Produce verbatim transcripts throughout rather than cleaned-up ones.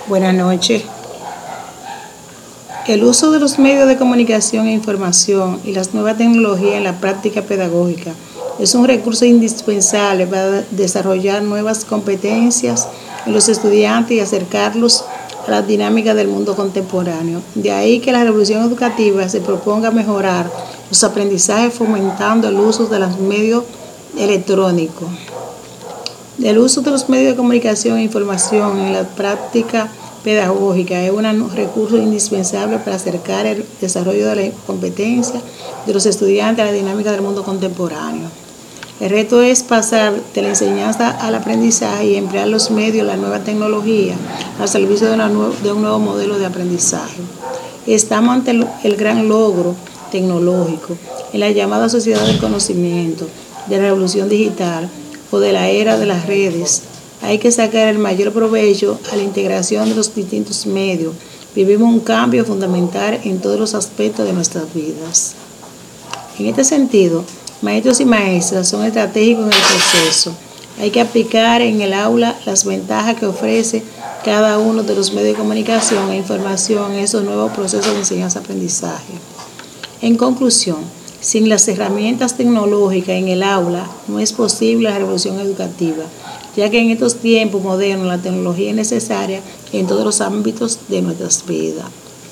Buenas noches. El uso de los medios de comunicación e información y las nuevas tecnologías en la práctica pedagógica es un recurso indispensable para desarrollar nuevas competencias en los estudiantes y acercarlos a la dinámica del mundo contemporáneo. De ahí que la revolución educativa se proponga mejorar los aprendizajes fomentando el uso de los medios electrónicos. El uso de los medios de comunicación e información en la práctica pedagógica es un recurso indispensable para acercar el desarrollo de la competencia de los estudiantes a la dinámica del mundo contemporáneo. El reto es pasar de la enseñanza al aprendizaje y emplear los medios, la nueva tecnología, al servicio de, una nue- de un nuevo modelo de aprendizaje. Estamos ante el, el gran logro tecnológico en la llamada sociedad del conocimiento, de la revolución digital o de la era de las redes. Hay que sacar el mayor provecho a la integración de los distintos medios. Vivimos un cambio fundamental en todos los aspectos de nuestras vidas. En este sentido, maestros y maestras son estratégicos en el proceso. Hay que aplicar en el aula las ventajas que ofrece cada uno de los medios de comunicación e información en esos nuevos procesos de enseñanza-aprendizaje. En conclusión, sin las herramientas tecnológicas en el aula no es posible la revolución educativa, ya que en estos tiempos modernos la tecnología es necesaria en todos los ámbitos de nuestras vidas.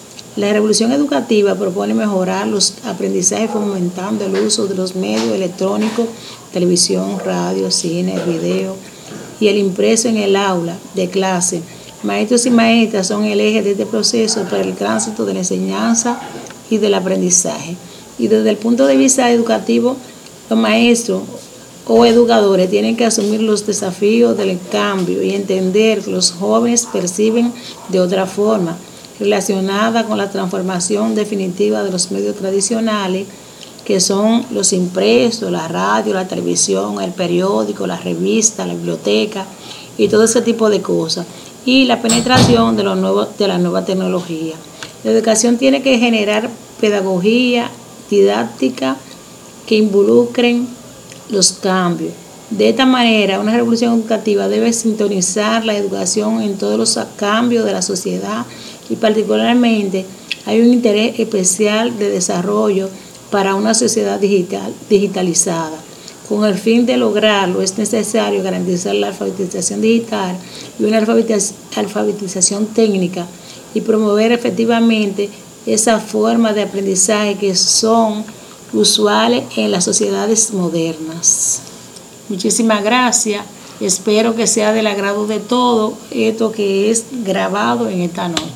La revolución educativa propone mejorar los aprendizajes fomentando el uso de los medios electrónicos, televisión, radio, cine, video y el impreso en el aula de clase. Maestros y maestras son el eje de este proceso para el tránsito de la enseñanza y del aprendizaje. Y desde el punto de vista educativo, los maestros o educadores tienen que asumir los desafíos del cambio y entender que los jóvenes perciben de otra forma, relacionada con la transformación definitiva de los medios tradicionales, que son los impresos, la radio, la televisión, el periódico, la revista, la biblioteca y todo ese tipo de cosas, y la penetración de, los nuevos, de la nueva tecnología. La educación tiene que generar pedagogía didáctica que involucren los cambios. De esta manera, una revolución educativa debe sintonizar la educación en todos los cambios de la sociedad y particularmente hay un interés especial de desarrollo para una sociedad digital, digitalizada. Con el fin de lograrlo es necesario garantizar la alfabetización digital y una alfabetización técnica y promover efectivamente esa forma de aprendizaje que son usuales en las sociedades modernas. Muchísimas gracias. Espero que sea del agrado de todos esto que es grabado en esta noche.